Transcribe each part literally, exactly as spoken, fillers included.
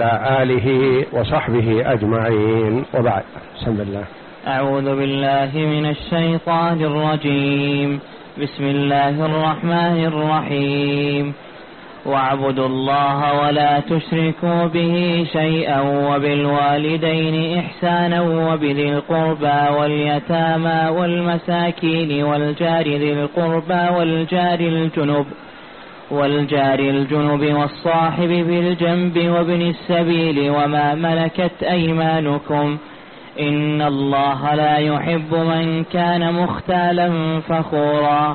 وعلى آله وصحبه أجمعين، وبعد. بسم الله. أعوذ بالله من الشيطان الرجيم. بسم الله الرحمن الرحيم. واعبدوا الله ولا تشركوا به شيئا وبالوالدين إحسانا وبذي القربى واليتامى والمساكين والجار ذي القربى والجار الجنب والجار الجنب والصاحب بالجنب وابن السبيل وما ملكت أيمانكم إن الله لا يحب من كان مختالا فخورا.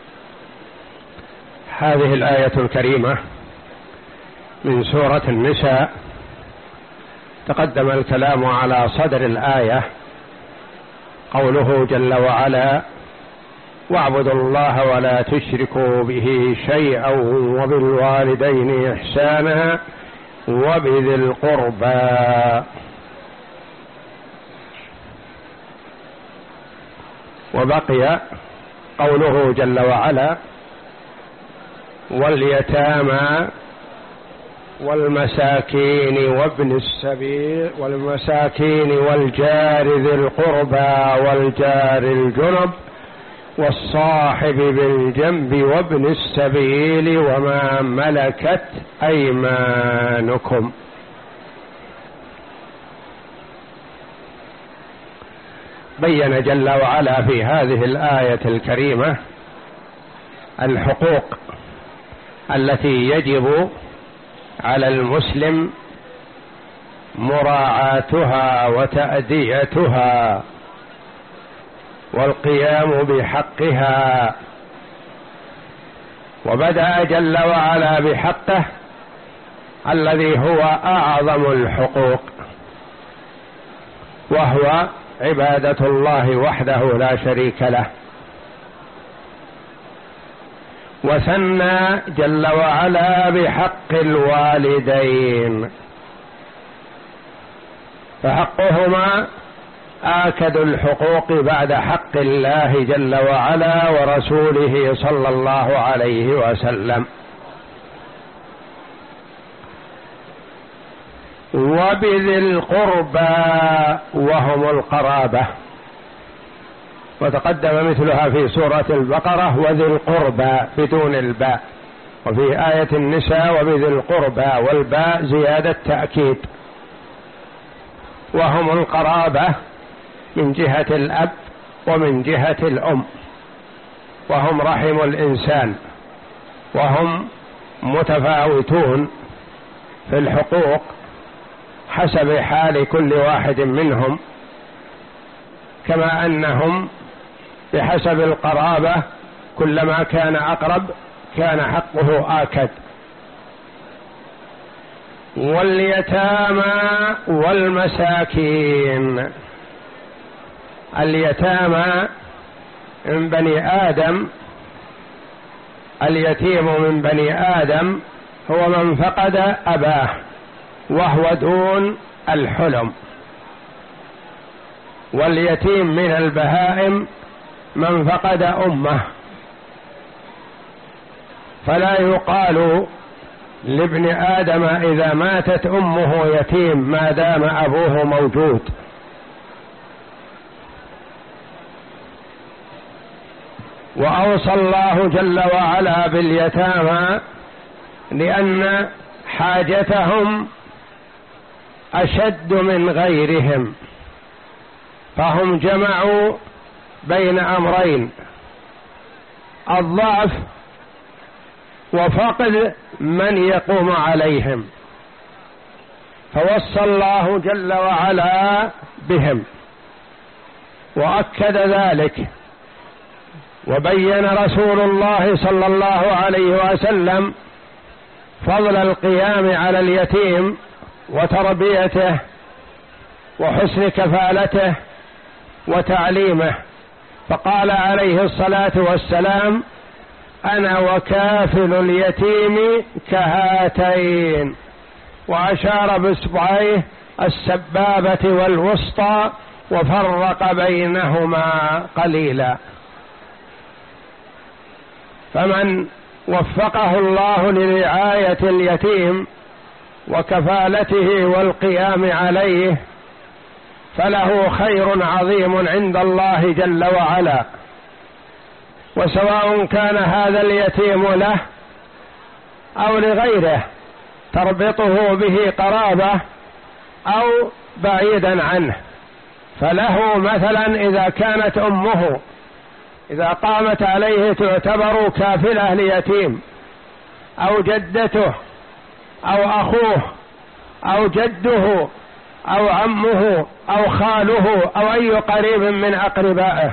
هذه الآية الكريمة من سورة النساء. تقدم الكلام على صدر الآية قوله جل وعلا: واعبدوا الله ولا تشركوا به شيئا وبالوالدين إحسانا وبذي القربى. وبقي قوله جل وعلا: واليتامى والمساكين وابن السبيل والمساكين والجار ذي القربى والجار الجنب والصاحب بالجنب وابن السبيل وما ملكت أيمانكم. بين جل وعلا في هذه الآية الكريمة الحقوق التي يجب على المسلم مراعاتها وتأديتها والقيام بحقها. وبدأ جل وعلا بحقه الذي هو أعظم الحقوق، وهو عبادة الله وحده لا شريك له. وثنى جل وعلا بحق الوالدين، فحقهما آكد الحقوق بعد حق الله جل وعلا ورسوله صلى الله عليه وسلم. وبذي القربى وهم القرابة، وتقدم مثلها في سورة البقرة وذي القربى بدون الباء، وفي آية النساء وبذي القربى والباء زيادة تأكيد. وهم القرابة من جهة الأب ومن جهة الأم، وهم رحم الإنسان، وهم متفاوتون في الحقوق حسب حال كل واحد منهم، كما أنهم بحسب القرابة كلما كان أقرب كان حقه آكد. واليتامى والمساكين، اليتامى من بني آدم، اليتيم من بني آدم هو من فقد أباه وهو دون الحلم، واليتيم من البهائم من فقد أمه، فلا يقال لابن آدم إذا ماتت أمه يتيم ما دام أبوه موجود. وأوصى الله جل وعلا باليتامى لأن حاجتهم أشد من غيرهم، فهم جمعوا بين أمرين: الضعف وفقد من يقوم عليهم، فوصى الله جل وعلا بهم وأكد ذلك. وبين رسول الله صلى الله عليه وسلم فضل القيام على اليتيم وتربيته وحسن كفالته وتعليمه، فقال عليه الصلاة والسلام: أنا وكافل اليتيم كهاتين، وأشار بإصبعيه السبابة والوسطى وفرق بينهما قليلا. فمن وفقه الله لرعاية اليتيم وكفالته والقيام عليه فله خير عظيم عند الله جل وعلا. وسواء كان هذا اليتيم له أو لغيره تربطه به قرابة أو بعيدا عنه، فله مثلا إذا كانت أمه إذا قامت عليه تعتبر كافلة ليتيم، أو جدته أو أخوه أو جده أو عمه أو خاله أو أي قريب من أقربائه،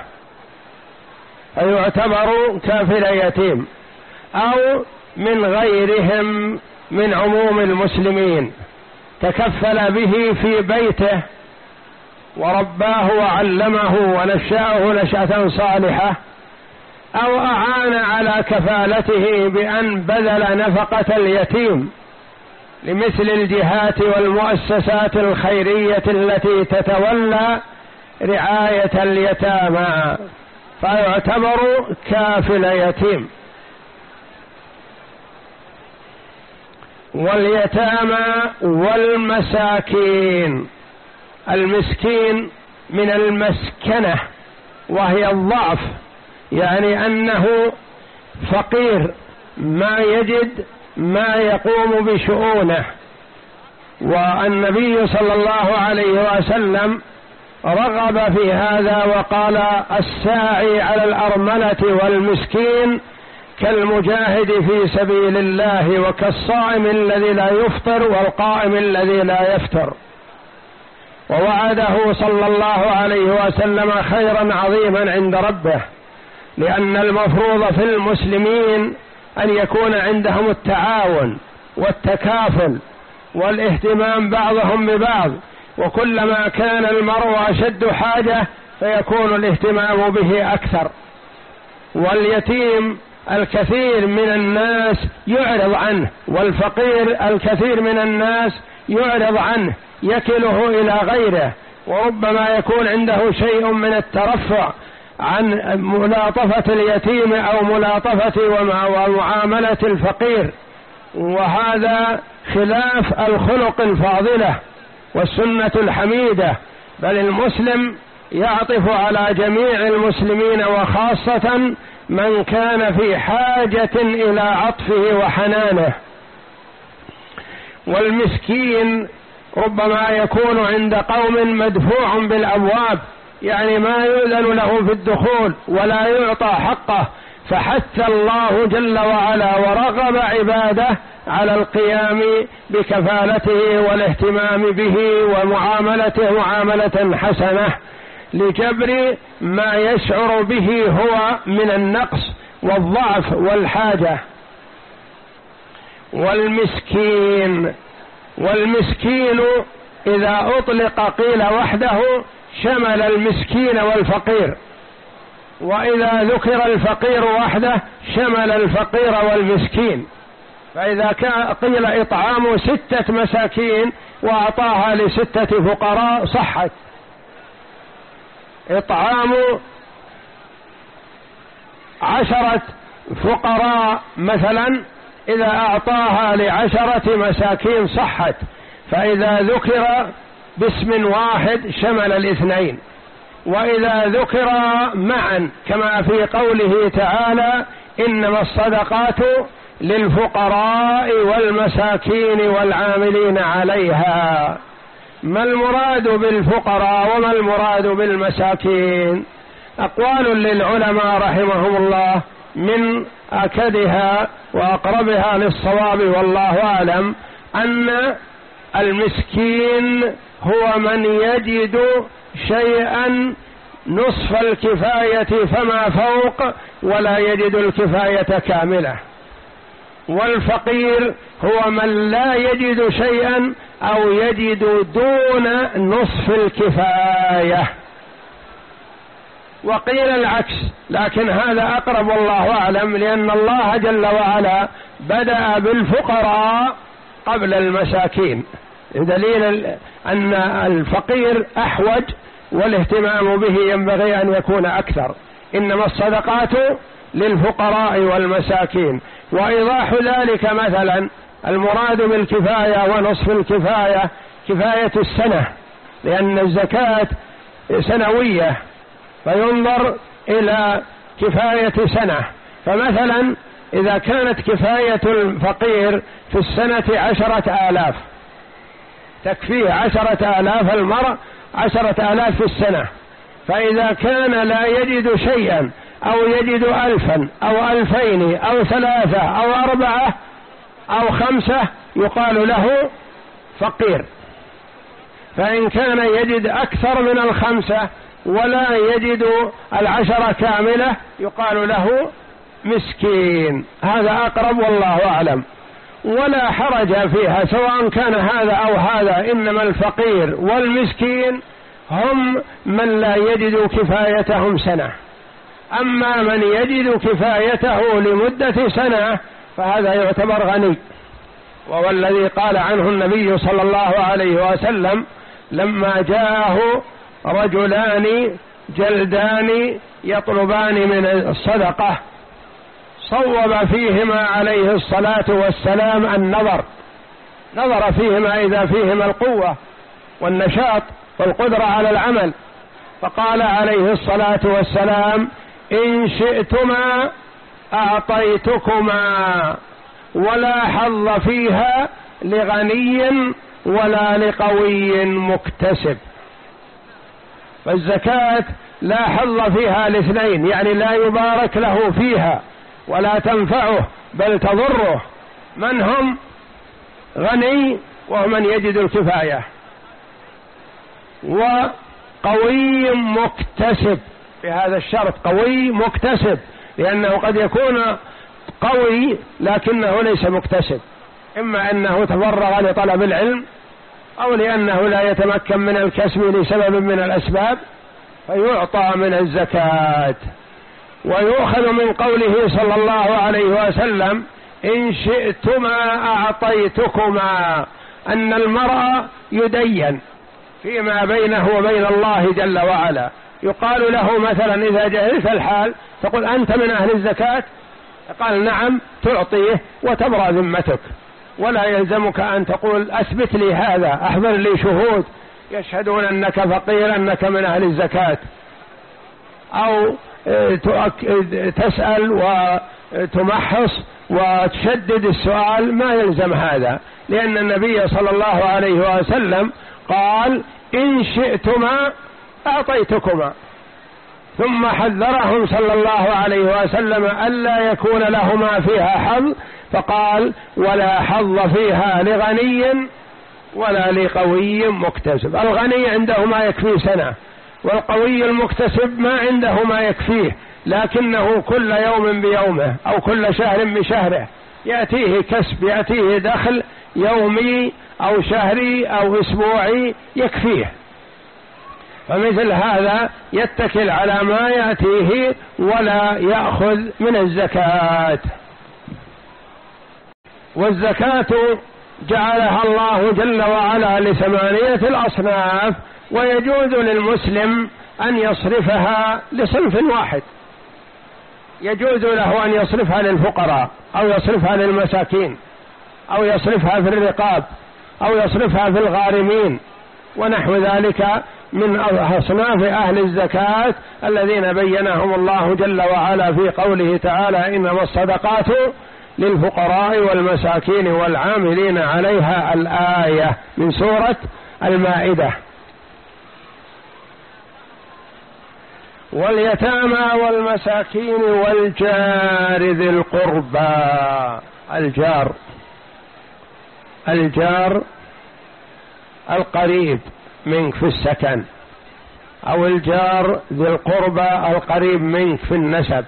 فيعتبر كافل يتيم، أو من غيرهم من عموم المسلمين تكفل به في بيته ورباه وعلمه ونشأه نشأة صالحة، أو أعان على كفالته بأن بذل نفقة اليتيم لمثل الجهات والمؤسسات الخيرية التي تتولى رعاية اليتامى، فيعتبر كافل يتيم. واليتامى والمساكين، المسكين من المسكنة وهي الضعف، يعني أنه فقير ما يجد ما يقوم بشؤونه. والنبي صلى الله عليه وسلم رغب في هذا وقال: الساعي على الأرملة والمسكين كالمجاهد في سبيل الله وكالصائم الذي لا يفطر والقائم الذي لا يفتر. ووعده صلى الله عليه وسلم خيرا عظيما عند ربه، لأن المفروض في المسلمين أن يكون عندهم التعاون والتكافل والاهتمام بعضهم ببعض، وكلما كان المرء أشد حاجة فيكون الاهتمام به أكثر. واليتيم الكثير من الناس يعرض عنه، والفقير الكثير من الناس يعرض عنه يكله إلى غيره، وربما يكون عنده شيء من الترفع عن ملاطفة اليتيم أو ملاطفة ومعاملة الفقير، وهذا خلاف الخلق الفاضلة والسنة الحميدة. بل المسلم يعطف على جميع المسلمين وخاصة من كان في حاجة إلى عطفه وحنانه. والمسكين ربما يكون عند قوم مدفوع بالأبواب، يعني ما يؤذن له في الدخول ولا يعطى حقه، فحث الله جل وعلا ورغب عباده على القيام بكفالته والاهتمام به ومعاملته معاملة حسنة لجبر ما يشعر به هو من النقص والضعف والحاجة. والمسكين والمسكين إذا أطلق قيل وحده شمل المسكين والفقير، وإذا ذكر الفقير وحده شمل الفقير والمسكين. فإذا قيل إطعام ستة مساكين وأعطاها لستة فقراء صحت. إطعام عشرة فقراء مثلا إذا أعطاها لعشرة مساكين صحت. فإذا ذكر باسم واحد شمل الاثنين، وإذا ذكر معا كما في قوله تعالى: إنما الصدقات للفقراء والمساكين والعاملين عليها. ما المراد بالفقراء وما المراد بالمساكين؟ أقوال للعلماء رحمهم الله، من أكدها وأقربها للصواب والله أعلم أن المسكين هو من يجد شيئا نصف الكفاية فما فوق ولا يجد الكفاية كاملة. والفقير هو من لا يجد شيئا أو يجد دون نصف الكفاية. وقيل العكس، لكن هذا أقرب والله أعلم، لأن الله جل وعلا بدأ بالفقراء قبل المساكين، دليل أن الفقير أحوج والاهتمام به ينبغي أن يكون أكثر. إنما الصدقات للفقراء والمساكين. وإيضاح ذلك مثلا المراد بالكفاية ونصف الكفاية كفاية السنة، لأن الزكاة سنوية فينظر إلى كفاية سنة. فمثلا إذا كانت كفاية الفقير في السنة عشرة آلاف، تكفيه عشرة آلاف المرء، عشرة آلاف في السنة. فإذا كان لا يجد شيئا أو يجد ألفا أو ألفين أو ثلاثة أو أربعة أو خمسة يقال له فقير. فإن كان يجد أكثر من الخمسة ولا يجد العشرة كاملة يقال له مسكين. هذا أقرب والله أعلم، ولا حرج فيها سواء كان هذا أو هذا، إنما الفقير والمسكين هم من لا يجد كفايتهم سنة. أما من يجد كفايته لمدة سنة فهذا يعتبر غني، وهو الذي قال عنه النبي صلى الله عليه وسلم لما جاءه رجلان جلدان يطلبان من الصدقة صوب فيهما عليه الصلاة والسلام النظر، نظر فيهما إذا فيهما القوة والنشاط والقدرة على العمل، فقال عليه الصلاة والسلام إن شئتما أعطيتكما ولا حظ فيها لغني ولا لقوي مكتسب. فالزكاة لا حظ فيها الاثنين، يعني لا يبارك له فيها ولا تنفعه بل تضره. من هم؟ غني ومن يجد الكفاية، وقوي مكتسب. في هذا الشرط قوي مكتسب، لأنه قد يكون قوي لكنه ليس مكتسب، إما أنه تفرغ لطلب العلم أو لأنه لا يتمكن من الكسب لسبب من الأسباب فيعطى من الزكاة. ويؤخذ من قوله صلى الله عليه وسلم إن شئتما أعطيتكما، أن المرء يدين فيما بينه وبين الله جل وعلا. يقال له مثلا إذا جهلت الحال تقول أنت من أهل الزكاة، قال نعم، تعطيه وتبرأ ذمتك، ولا يلزمك أن تقول أثبت لي هذا، أحضر لي شهود يشهدون أنك فقير أنك من أهل الزكاة، أو تسأل وتمحص وتشدد السؤال، ما يلزم هذا، لأن النبي صلى الله عليه وسلم قال إن شئتما أعطيتكما، ثم حذرهم صلى الله عليه وسلم ألا يكون لهما فيها حظ، فقال ولا حظ فيها لغني ولا لقوي مكتسب. الغني عنده ما يكفيه سنة، والقوي المكتسب ما عنده ما يكفيه، لكنه كل يوم بيومه أو كل شهر بشهره يأتيه كسب، يأتيه دخل يومي أو شهري أو أسبوعي يكفيه. فمثل هذا يتكل على ما يأتيه ولا يأخذ من الزكاة. والزكاة جعلها الله جل وعلا لثمانية الأصناف، ويجوز للمسلم أن يصرفها لصنف واحد، يجوز له أن يصرفها للفقراء أو يصرفها للمساكين أو يصرفها في الرقاب أو يصرفها في الغارمين ونحو ذلك من أصناف أهل الزكاة الذين بينهم الله جل وعلا في قوله تعالى إنما الصدقات للفقراء والمساكين والعاملين عليها، الآية من سورة المائدة. واليتامى والمساكين والجار ذي القربى. الجار الجار القريب منك في السكن، أو الجار ذي القربى القريب منك في النسب.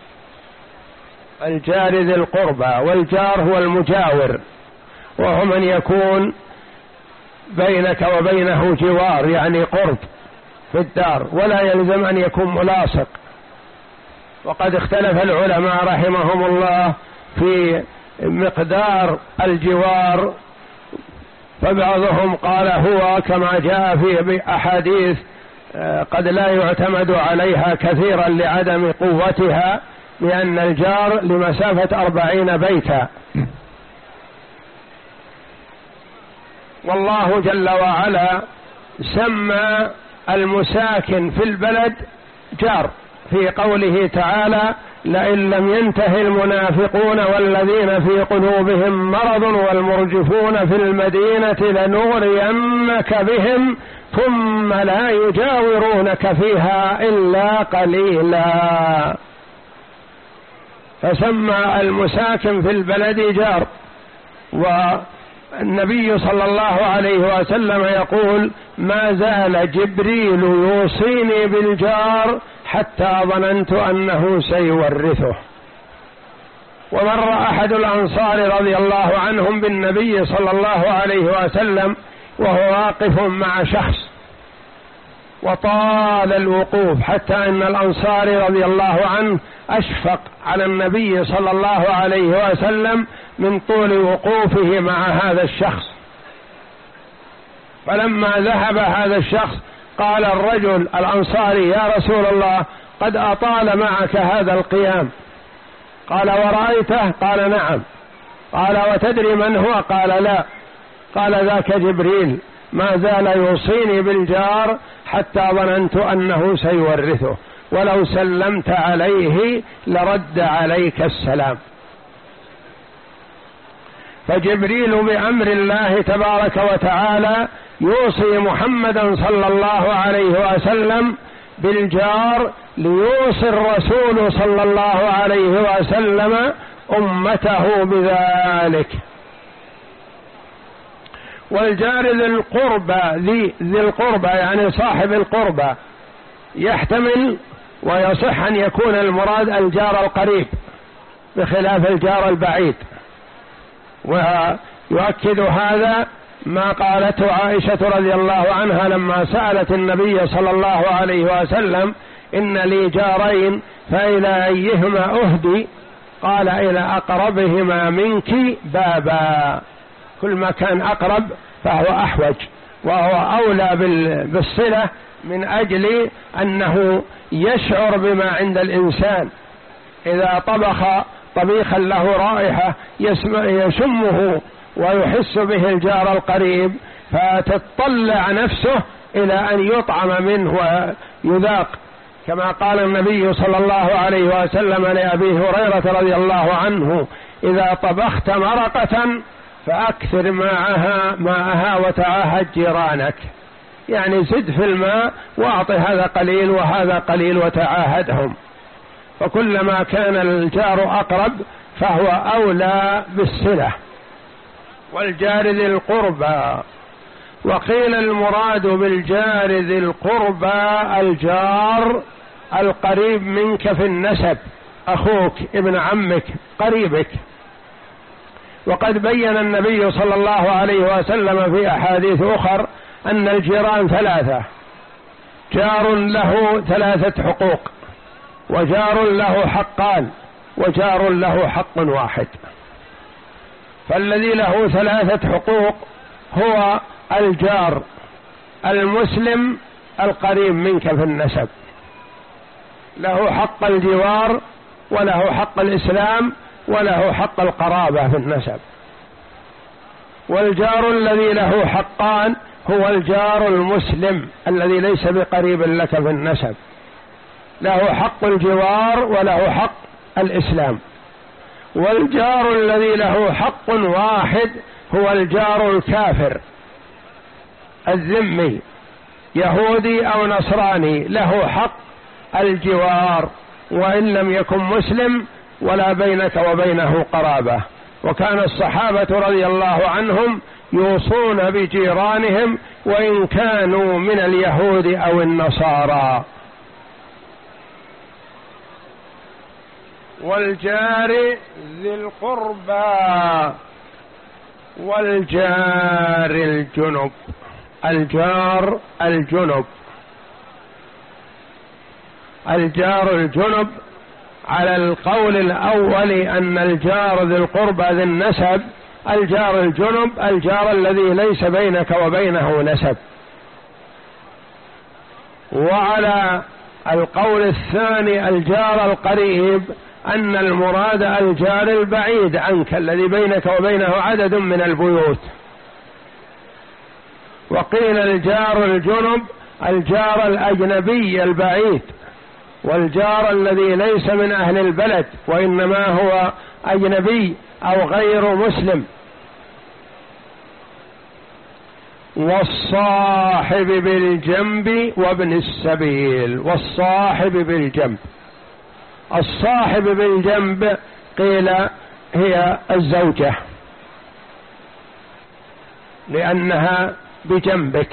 الجار ذي القربى، والجار هو المجاور، وهو من يكون بينك وبينه جوار، يعني قرب في الدار، ولا يلزم أن يكون ملاصق. وقد اختلف العلماء رحمهم الله في مقدار الجوار، فبعضهم قال هو كما جاء في أحاديث قد لا يعتمد عليها كثيرا لعدم قوتها، لأن الجار لمسافة أربعين بيتا، والله جل وعلا سمى المساكن في البلد جار في قوله تعالى: لئن لم ينته المنافقون والذين في قلوبهم مرض والمرجفون في المدينة لنغرينك بهم ثم لا يجاورونك فيها إلا قليلا. فسمى المساكن في البلد جار. والنبي صلى الله عليه وسلم يقول: ما زال جبريل يوصيني بالجار حتى ظننت أنه سيورثه. ومر أحد الأنصار رضي الله عنهم بالنبي صلى الله عليه وسلم وهو واقف مع شخص، وطال الوقوف حتى أن الأنصاري رضي الله عنه أشفق على النبي صلى الله عليه وسلم من طول وقوفه مع هذا الشخص. فلما ذهب هذا الشخص قال الرجل الأنصاري: يا رسول الله، قد أطال معك هذا القيام. قال: ورأيته؟ قال: نعم. قال: وتدري من هو؟ قال: لا. قال: ذاك جبريل ما زال يوصيني بالجار حتى ظننت أنه سيورثه، ولو سلمت عليه لرد عليك السلام. فجبريل بأمر الله تبارك وتعالى يوصي محمدا صلى الله عليه وسلم بالجار ليوصي الرسول صلى الله عليه وسلم أمته بذلك. والجار ذي القربى ذي ذي القربى يعني صاحب القربى يحتمل ويصح أن يكون المراد الجار القريب بخلاف الجار البعيد. ويؤكد هذا ما قالته عائشة رضي الله عنها لما سألت النبي صلى الله عليه وسلم: إن لي جارين فإلى أيهما أهدي؟ قال: إلى أقربهما منك بابا. كل ما كان أقرب فهو أحوج وهو أولى بالصلة، من أجل أنه يشعر بما عند الإنسان. إذا طبخ طبيخا له رائحة يشمه ويحس به الجار القريب، فتطلع نفسه إلى أن يطعم منه ويذاق، كما قال النبي صلى الله عليه وسلم لأبي هريرة رضي الله عنه: إذا طبخت مرقة فأكثر معها ماءها وتعاهد جيرانك، يعني زد في الماء وأعطي هذا قليل وهذا قليل وتعاهدهم. فكلما كان الجار أقرب فهو أولى بالصلة. والجار ذي القربى. وقيل المراد بالجار ذي القربى الجار القريب منك في النسب، أخوك، ابن عمك، قريبك. وقد بين النبي صلى الله عليه وسلم في أحاديث أخر أن الجيران ثلاثة: جار له ثلاثة حقوق، وجار له حقان، وجار له حق واحد. فالذي له ثلاثة حقوق هو الجار المسلم القريب منك في النسب، له حق الجوار وله حق الإسلام وله حق القرابة في النسب. والجار الذي له حقان هو الجار المسلم الذي ليس بقريب لك في النسب، له حق الجوار وله حق الإسلام. والجار الذي له حق واحد هو الجار الكافر الذمي، يهودي أو نصراني، له حق الجوار وإن لم يكن مسلم ولا بينك وبينه قرابة. وكان الصحابة رضي الله عنهم يوصون بجيرانهم وإن كانوا من اليهود أو النصارى. والجار ذي القربى. والجار الجنب. الجار الجنب. الجار الجنب على القول الأول أن الجار ذي القربى ذي النسب، الجار الجنب الجار الذي ليس بينك وبينه نسب. وعلى القول الثاني الجار القريب أن المراد الجار البعيد عنك الذي بينك وبينه عدد من البيوت. وقيل الجار الجنب الجار الأجنبي البعيد، والجار الذي ليس من أهل البلد وإنما هو أجنبي أو غير مسلم. والصاحب بالجنب وابن السبيل. والصاحب بالجنب، الصاحب بالجنب قيل هي الزوجة، لأنها بجنبك،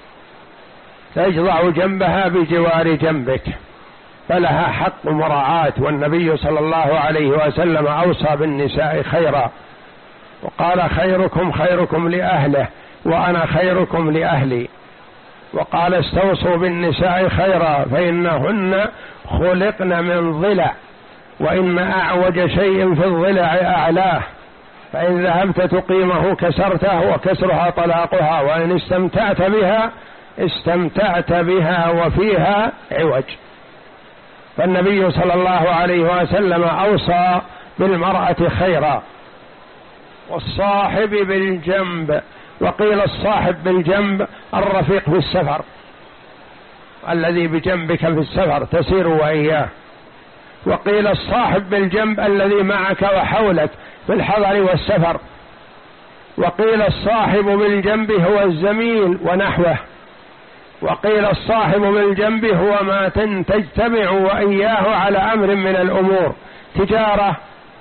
تجضع جنبها بجوار جنبك، فلها حق مراعاة. والنبي صلى الله عليه وسلم أوصى بالنساء خيرا، وقال خيركم خيركم لأهله وأنا خيركم لأهلي، وقال استوصوا بالنساء خيرا فإنهن خلقن من ضلع، وإن أعوج شيء في الضلع أعلاه، فإن ذهبت تقيمه كسرته وكسرها طلاقها، وإن استمتعت بها استمتعت بها وفيها عوج. فالنبي صلى الله عليه وسلم أوصى بالمرأة خيرا. والصاحب بالجنب، وقيل الصاحب بالجنب الرفيق في السفر، الذي بجنبك في السفر تسير وإياه. وقيل الصاحب بالجنب الذي معك وحولك في الحضر والسفر. وقيل الصاحب بالجنب هو الزميل ونحوه. وقيل الصاحب بالجنب هو ما تجتمع وإياه على أمر من الأمور، تجارة،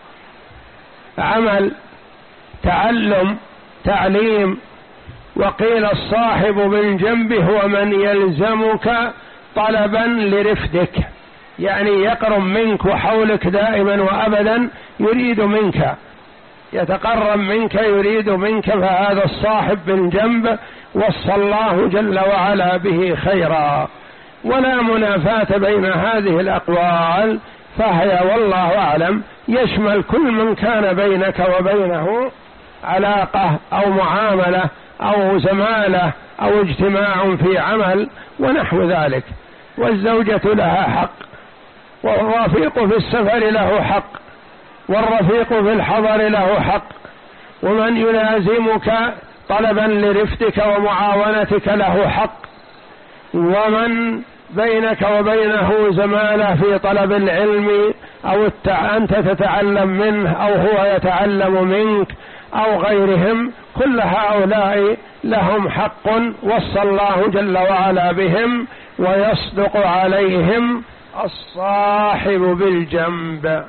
عمل، تعلم، تعليم. وقيل الصاحب بالجنب هو من يلزمك طلبا لرفدك، يعني يقرب منك وحولك دائما وأبدا، يريد منك، يتقرب منك، يريد منك، فهذا الصاحب بالجنب وصى الله جل وعلا به خيرا. ولا منافاة بين هذه الأقوال، فهي والله أعلم يشمل كل من كان بينك وبينه علاقة أو معاملة أو زمالة أو اجتماع في عمل ونحو ذلك. والزوجة لها حق، والرفيق في السفر له حق، والرفيق في الحضر له حق، ومن يلازمك طلبا لرفدك ومعاونتك له حق، ومن بينك وبينه زمالة في طلب العلم أو أنت تتعلم منه أو هو يتعلم منك أو غيرهم، كل هؤلاء لهم حق وصى الله جل وعلا بهم، ويصدق عليهم الصاحب بالجنب.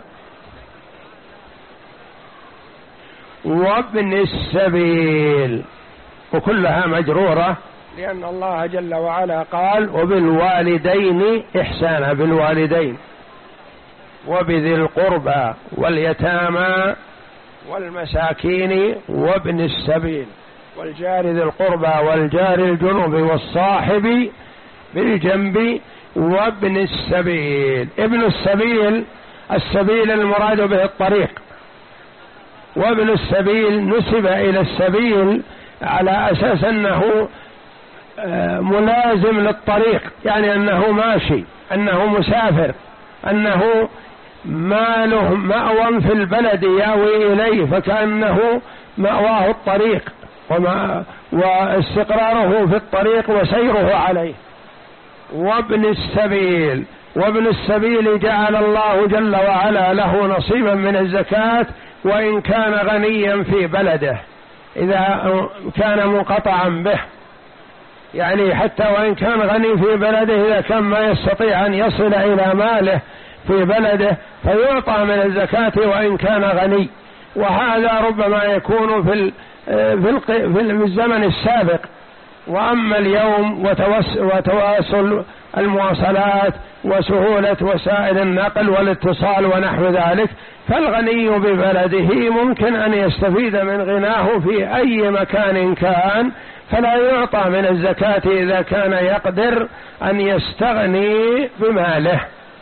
وابن السبيل، وكلها مجرورة، لأن الله جل وعلا قال وبالوالدين إحسانا، بالوالدين وبذي القربى واليتامى والمساكين وابن السبيل والجار ذي القربى والجار الجنب والصاحب بالجنب وابن السبيل. ابن السبيل، السبيل المراد به الطريق، وابن السبيل نسب إلى السبيل على أساس أنه ملازم للطريق، يعني أنه ماشي، أنه مسافر، أنه ما له مأوى في البلد ياوي إليه، فكأنه مأواه الطريق وما واستقراره في الطريق وسيره عليه. وابن السبيل، وابن السبيل جعل الله جل وعلا له نصيبا من الزكاة وإن كان غنيا في بلده، إذا كان منقطعا به، يعني حتى وإن كان غني في بلده، إذا كان ما يستطيع أن يصل إلى ماله في بلده فيعطى من الزكاة وإن كان غني. وهذا ربما يكون في في الزمن السابق، وأما اليوم وتواصل المواصلات وسهولة وسائل النقل والاتصال ونحو ذلك، فالغني ببلده ممكن أن يستفيد من غناه في أي مكان كان، فلا يعطى من الزكاة إذا كان يقدر أن يستغني بماله.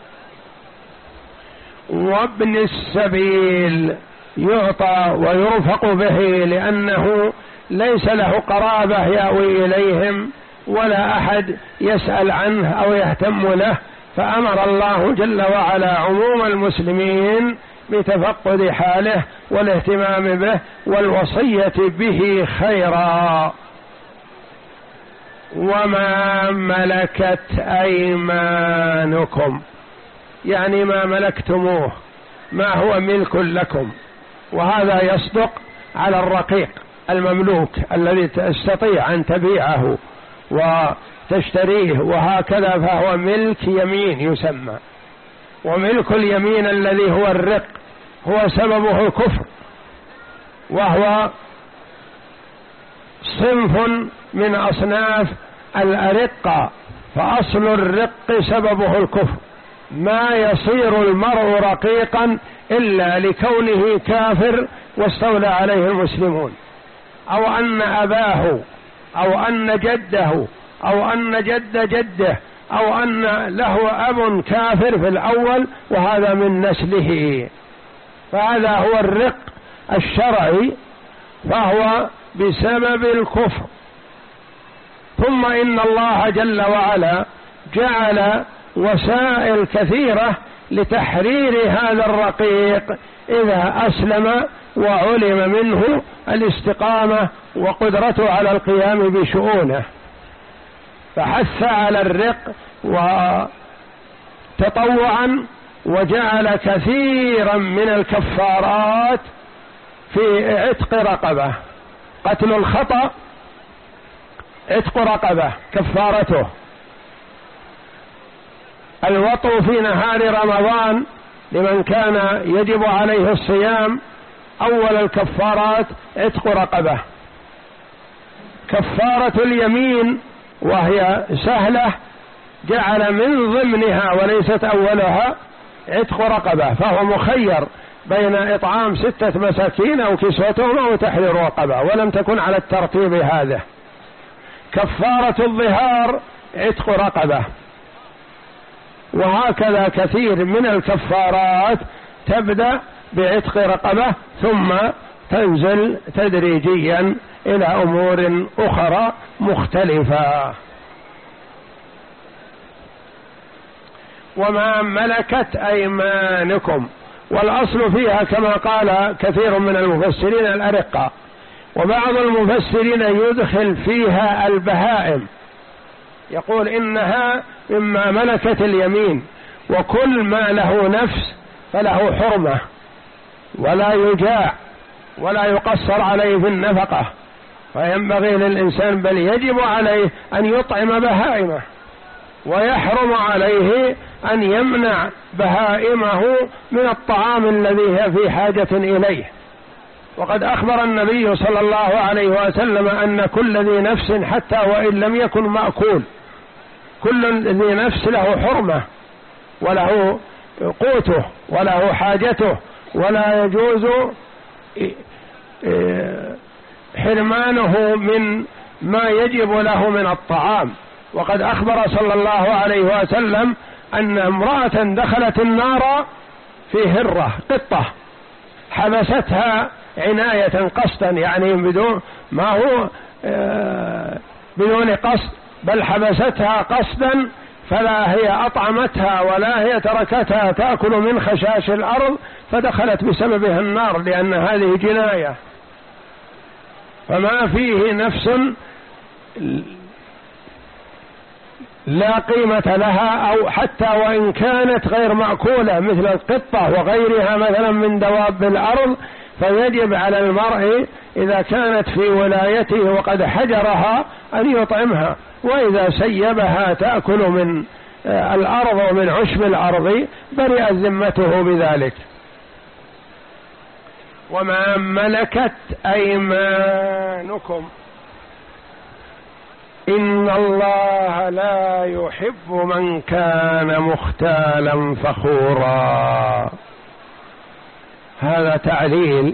وابن السبيل يعطى ويرفق به، لأنه ليس له قرابة يأوي إليهم ولا أحد يسأل عنه أو يهتم له، فأمر الله جل وعلا عموم المسلمين بتفقد حاله والاهتمام به والوصية به خيرا. وما ملكت أيمانكم، يعني ما ملكتموه، ما هو ملك لكم. وهذا يصدق على الرقيق المملوك الذي تستطيع أن تبيعه وتشتريه وهكذا، فهو ملك يمين يسمى. وملك اليمين الذي هو الرق هو سببه الكفر، وهو صنف من أصناف الأرقة، فأصل الرق سببه الكفر. ما يصير المرء رقيقا إلا لكونه كافر واستولى عليه المسلمون، أو أن أباه أو أن جده أو أن جد جده أو أن له أب كافر في الأول وهذا من نسله، فهذا هو الرق الشرعي، فهو بسبب الكفر. ثم إن الله جل وعلا جعل وسائل كثيرة لتحرير هذا الرقيق إذا أسلم وعلم منه الاستقامة وقدرته على القيام بشؤونه، فحث على الرق وتطوعا، وجعل كثيرا من الكفارات في عتق رقبة. قتل الخطأ عتق رقبة كفارته، الوطء في نهار رمضان لمن كان يجب عليه الصيام أول الكفارات عتق رقبة. كفارة اليمين وهي سهلة جعل من ضمنها وليست أولها عتق رقبة، فهو مخير بين إطعام ستة مساكين أو كسوتهم أو تحرير رقبة، ولم تكن على الترتيب هذا. كفارة الظهار عتق رقبة، وهكذا كثير من الكفارات تبدأ بعتق رقبة ثم تنزل تدريجيا إلى أمور أخرى مختلفة. وما ملكت أيمانكم، والأصل فيها كما قال كثير من المفسرين الأرقة، وبعض المفسرين يدخل فيها البهائم، يقول إنها مما ملكت اليمين، وكل ما له نفس فله حرمة ولا يجاع ولا يقصر عليه في النفقة، فينبغي للإنسان بل يجب عليه أن يطعم بهائمه، ويحرم عليه أن يمنع بهائمه من الطعام الذي هي في حاجة إليه. وقد أخبر النبي صلى الله عليه وسلم أن كل ذي نفس حتى وإن لم يكن مأكول، كل ذي نفس له حرمة وله قوته وله حاجته، ولا يجوز حرمانه من ما يجب له من الطعام. وقد أخبر صلى الله عليه وسلم أن امرأة دخلت النار في هرة قطة، حبستها عناية قصدا، يعني بدون ما هو بدون قصد، بل حبستها قصدا، فلا هي أطعمتها ولا هي تركتها تأكل من خشاش الأرض، فدخلت بسببها النار، لأن هذه جناية. فما فيه نفس لا قيمة لها، أو حتى وإن كانت غير مأكولة مثل القطة وغيرها مثلا من دواب الأرض، فيجب على المرء إذا كانت في ولايته وقد حجرها أن يطعمها، وإذا سيبها تأكل من الأرض ومن عشب الأرض برئت ذمته بذلك. وما ملكت أيمانكم إن الله لا يحب من كان مختالا فخورا. هذا تعليل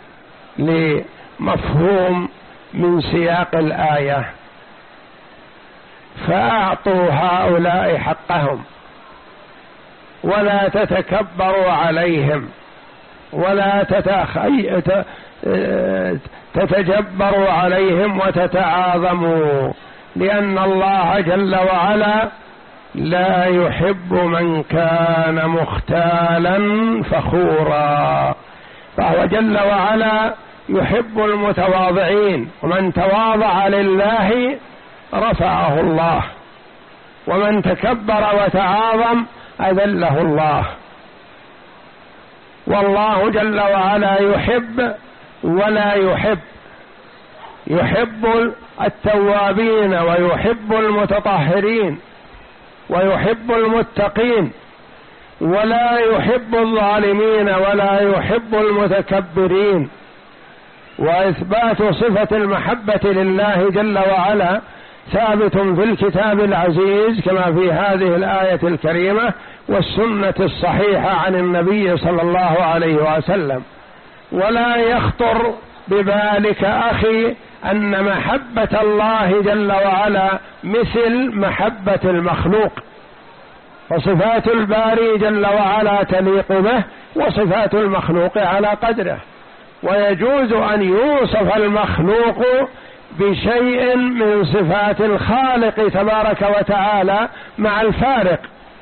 لمفهوم من سياق الآية، فأعطوا هؤلاء حقهم ولا تتكبروا عليهم ولا تتخي... تتجبروا عليهم وتتعاظموا، لأن الله جل وعلا لا يحب من كان مختالا فخورا، فهو جل وعلا يحب المتواضعين، ومن تواضع لله رفعه الله، ومن تكبر وتعاظم أذله الله. والله جل وعلا يحب ولا يحب، يحب التوابين ويحب المتطهرين ويحب المتقين، ولا يحب الظالمين ولا يحب المتكبرين. وإثبات صفة المحبة لله جل وعلا ثابت في الكتاب العزيز كما في هذه الآية الكريمة والسنة الصحيحة عن النبي صلى الله عليه وسلم. ولا يخطر ببالك أخي أن محبة الله جل وعلا مثل محبة المخلوق، فصفات الباري جل وعلا تليق به وصفات المخلوق على قدره، ويجوز أن يوصف المخلوق بشيء من صفات الخالق تبارك وتعالى مع الفارق،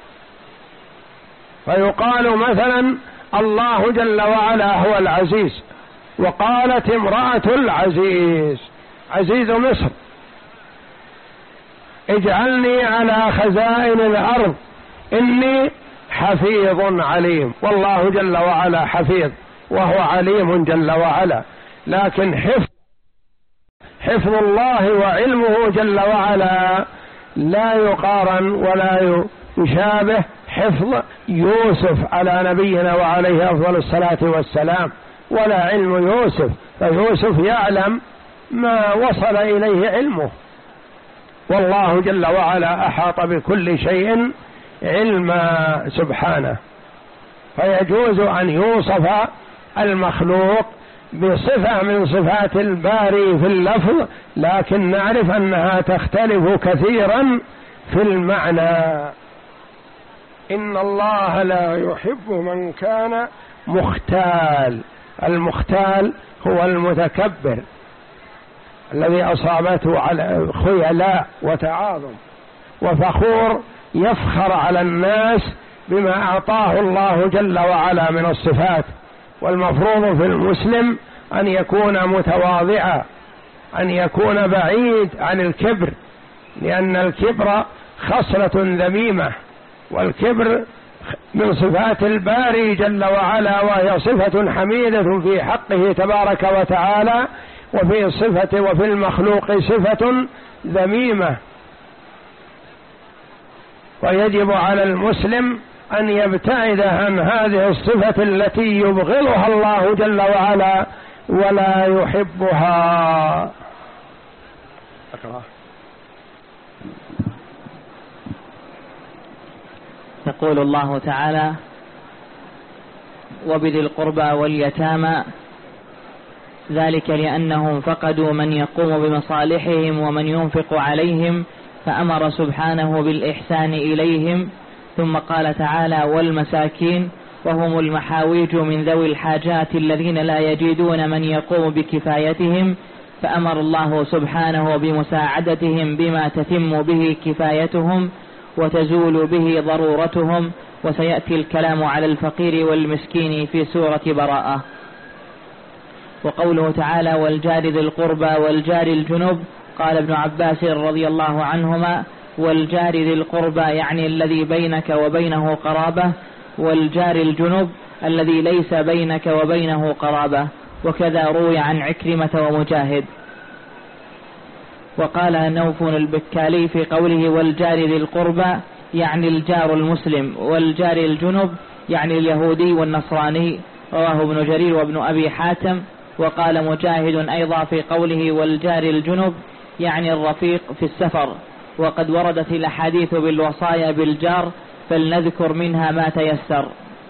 فيقال مثلا الله جل وعلا هو العزيز، وقالت امرأة العزيز عزيز مصر اجعلني على خزائن الأرض إني حفيظ عليم. والله جل وعلا حفيظ وهو عليم جل وعلا، لكن حفظ حفظ الله وعلمه جل وعلا لا يقارن ولا يشابه حفظ يوسف على نبينا وعليه أفضل الصلاة والسلام، ولا علم يوسف، فيوسف يعلم ما وصل إليه علمه، والله جل وعلا أحاط بكل شيء علما سبحانه. فيجوز أن يوصف المخلوق بصفة من صفات الباري في اللفظ، لكن نعرف أنها تختلف كثيرا في المعنى. إن الله لا يحب من كان مختال. المختال هو المتكبر الذي أصابته على خيلاء وتعاظم وفخور، يفخر على الناس بما أعطاه الله جل وعلا من الصفات. والمفروض في المسلم أن يكون متواضعا، أن يكون بعيد عن الكبر، لأن الكبر خصلة ذميمة، والكبر من صفات الباري جل وعلا، وهي صفة حميدة في حقه تبارك وتعالى، وفي صفة وفي المخلوق صفة ذميمة. ويجب على المسلم أن يبتعد عن هذه الصفة التي يبغضها الله جل وعلا ولا يحبها. أقرأ. يقول الله تعالى: وبذي القربى واليتامى، ذلك لأنهم فقدوا من يقوم بمصالحهم ومن ينفق عليهم، فأمر سبحانه بالإحسان إليهم. ثم قال تعالى: والمساكين، وهم المحاويج من ذوي الحاجات الذين لا يجدون من يقوم بكفايتهم، فأمر الله سبحانه بمساعدتهم بما تتم به كفايتهم وتزول به ضرورتهم. وسيأتي الكلام على الفقير والمسكين في سورة براءة. وقوله تعالى: والجار ذي القربى والجار الجنب، قال ابن عباس رضي الله عنهما: والجار ذي القربى يعني الذي بينك وبينه قرابة، والجار الجنب الذي ليس بينك وبينه قرابة. وكذا روي عن عكرمة ومجاهد. وقال نوف البكالي في قوله: والجار ذي القربى يعني الجار المسلم، والجار الجنب يعني اليهودي والنصراني. رواه ابن جرير وابن أبي حاتم. وقال مجاهد أيضا في قوله: والجار الجنب يعني الرفيق في السفر. وقد وردت الأحاديث بالوصايا بالجار، فلنذكر منها ما تيسر.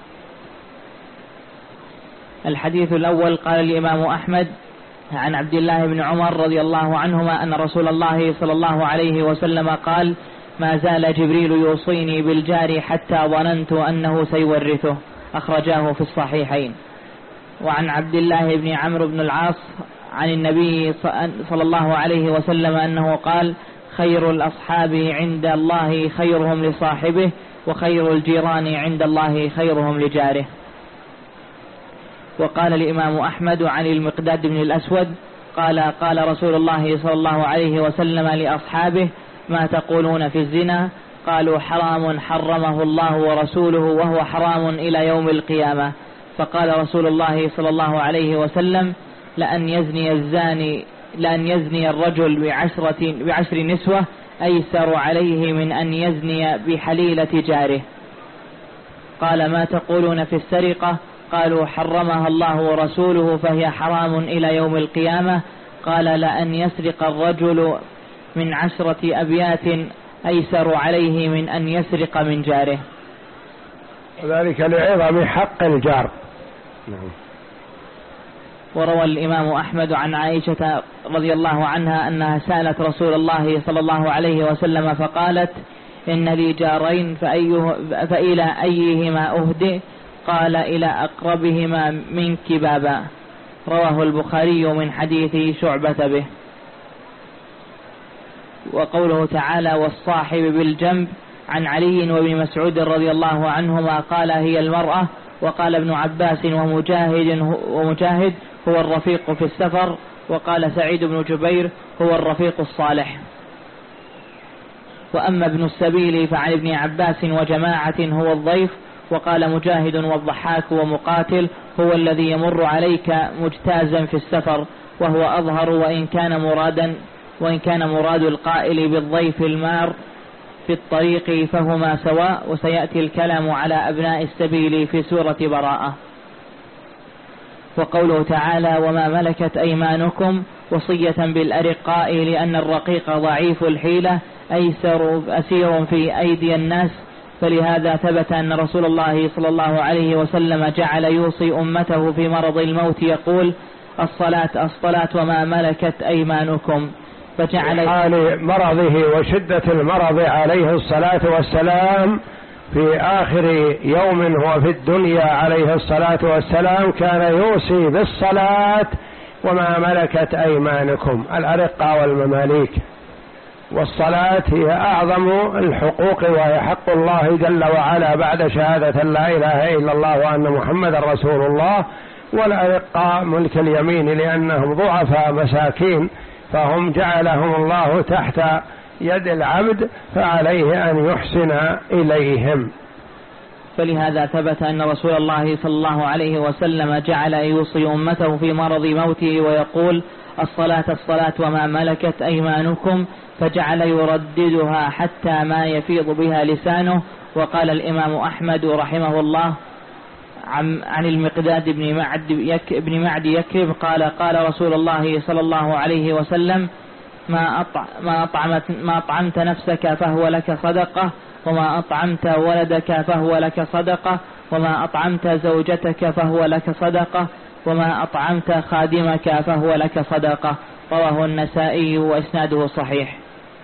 الحديث الأول: قال الإمام أحمد عن عبد الله بن عمر رضي الله عنهما أن رسول الله صلى الله عليه وسلم قال: ما زال جبريل يوصيني بالجار حتى ظننت أنه سيورثه. أخرجاه في الصحيحين. وعن عبد الله بن عمرو بن العاص عن النبي صلى الله عليه وسلم أنه قال: خير الأصحاب عند الله خيرهم لصاحبه، وخير الجيران عند الله خيرهم لجاره. وقال الإمام أحمد عن المقداد بن الأسود قال قال رسول الله صلى الله عليه وسلم لأصحابه: ما تقولون في الزنا؟ قالوا: حرام حرمه الله ورسوله وهو حرام إلى يوم القيامة. فقال رسول الله صلى الله عليه وسلم: لأن يزني الزاني لأن يزني الرجل بعشرة بعشر نسوة أيسر عليه من أن يزني بحليلة جاره. قال: ما تقولون في السرقة؟ قالوا: حرمها الله ورسوله فهي حرام إلى يوم القيامة. قال: لأن يسرق الرجل من عشرة أبيات أيسر عليه من أن يسرق من جاره. ذلك لعظم حق الجار. نعم. وروى الإمام أحمد عن عائشة رضي الله عنها أنها سألت رسول الله صلى الله عليه وسلم فقالت: إن لي جارين فأيه فإلى أيهما أهدئ؟ قال: إلى أقربهما منك بابا. رواه البخاري من حديث شعبة به. وقوله تعالى: والصاحب بالجنب، عن علي وابن مسعود رضي الله عنهما قال: هي المرأة. وقال ابن عباس ومجاهد ومجاهد هو الرفيق في السفر. وقال سعيد بن جبير: هو الرفيق الصالح. وأما ابن السبيل فعن ابن عباس وجماعة هو الضيف. وقال مجاهد والضحاك ومقاتل: هو الذي يمر عليك مجتازا في السفر، وهو أظهر، وإن كان مرادا وإن كان مراد القائل بالضيف المار في الطريق فهما سواء. وسيأتي الكلام على أبناء السبيل في سورة براءة. وقوله تعالى: وما ملكت أيمانكم، وصية بالأرقاء، لأن الرقيق ضعيف الحيلة أيسر أسير في أيدي الناس. فلهذا ثبت أن رسول الله صلى الله عليه وسلم جعل يوصي أمته في مرض الموت يقول: الصلاة الصلاة وما ملكت أيمانكم. فجعل حال مرضه وشدة المرض عليه الصلاة والسلام في آخر يوم هو في الدنيا عليه الصلاة والسلام كان يوصي بالصلاة وما ملكت أيمانكم، الأرقة والمماليك. والصلاة هي أعظم الحقوق، وهي حق الله جل وعلا بعد شهادة لا إله إلا الله وأن محمد رسول الله. والأرقة ملك اليمين لأنهم ضعفاء مساكين، فهم جعلهم الله تحت يد العبد، فعليه أن يحسن إليهم. فلهذا ثبت أن رسول الله صلى الله عليه وسلم جعل يوصي أمته في مرض موته ويقول: الصلاة الصلاة وما ملكت أيمانكم، فجعل يرددها حتى ما يفيض بها لسانه. وقال الإمام أحمد رحمه الله عن المقداد بن معد يك بن معد يكرب قال: قال رسول الله صلى الله عليه وسلم: ما أطع ما أطعمت ما أطعمت نفسك فهو لك صدقة، وما أطعمت ولدك فهو لك صدقة، وما أطعمت زوجتك فهو لك صدقة، وما أطعمت خادمك فهو لك صدقة. رواه النسائي وإسناده صحيح.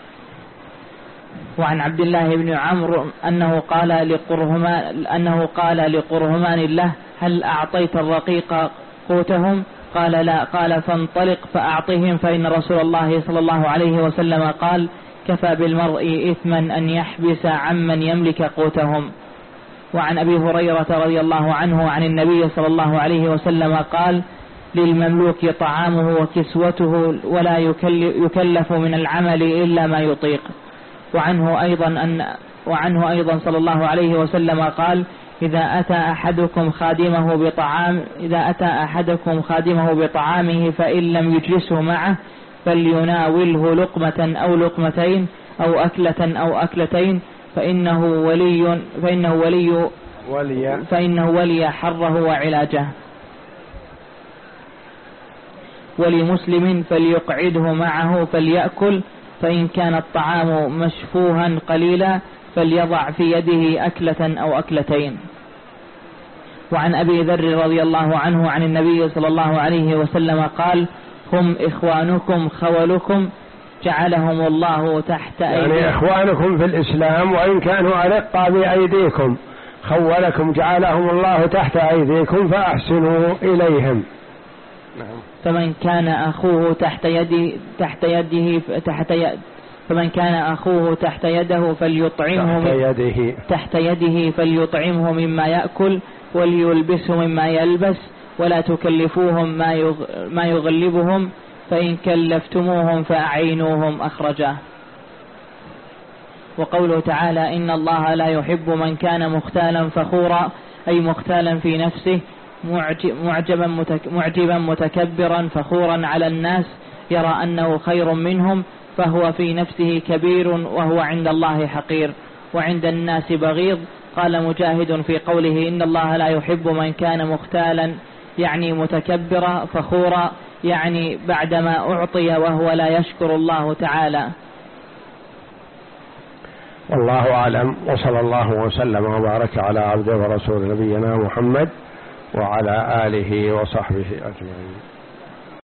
وعن عبد الله بن عمرو أنه قال لقرهمان أنه قال لقرهمان له: هل أعطيت الرقيق قوتهم؟ قال: لا. قال: فانطلق فأعطهم، فإن رسول الله صلى الله عليه وسلم قال: كفى بالمرء إثما أن يحبس عمن يملك قوتهم. وعن أبي هريرة رضي الله عنه عن النبي صلى الله عليه وسلم قال: للمملوك طعامه وكسوته، ولا يكلف من العمل إلا ما يطيق. وعنه أيضا أن وعنه أيضا صلى الله عليه وسلم قال: إذا أتى أحدكم خادمه بطعام إذا أتى أحدكم خادمه بطعامه فإن لم يجلسه معه فليناوله لقمة أو لقمتين أو أكلة أو أكلتين، فإنه ولي فإنه ولي ولي فإنه ولي حره وعلاجه. ولمسلم: فليقعده معه فليأكل، فإن كان الطعام مشفوها قليلا فليضع في يده أكلة أو أكلتين. وعن أبي ذر رضي الله عنه عن النبي صلى الله عليه وسلم قال: هم إخوانكم خولكم جعلهم الله تحت أيديكم. يعني إخوانكم في الإسلام وإن كانوا أرقى بأيديكم، خولكم جعلهم الله تحت أيديكم فأحسنوا إليهم. فمن كان أخوه تحت يده تحت يده تحت يد فمن كان أخوه تحت يده فليطعمه تحت يده تحت يده فليطعمه مما يأكل وليلبسه مما يلبس، ولا تكلفوهم ما ما يغلبهم، فإن كلفتموهم فأعينوهم أخرجاه. وقوله تعالى إن الله لا يحب من كان مختالا فخورا، أي مختالا في نفسه معجبا معجبا متكبرا فخورا على الناس، يرى أنه خير منهم، فهو في نفسه كبير وهو عند الله حقير، وعند الناس بغيض. قال مجاهد في قوله إن الله لا يحب من كان مختالا يعني متكبرا فخورا، يعني بعدما أعطي وهو لا يشكر الله تعالى. والله أعلم، وصلى الله وسلم وبارك على عبده ورسول نبينا محمد وعلى آله وصحبه أجمعين.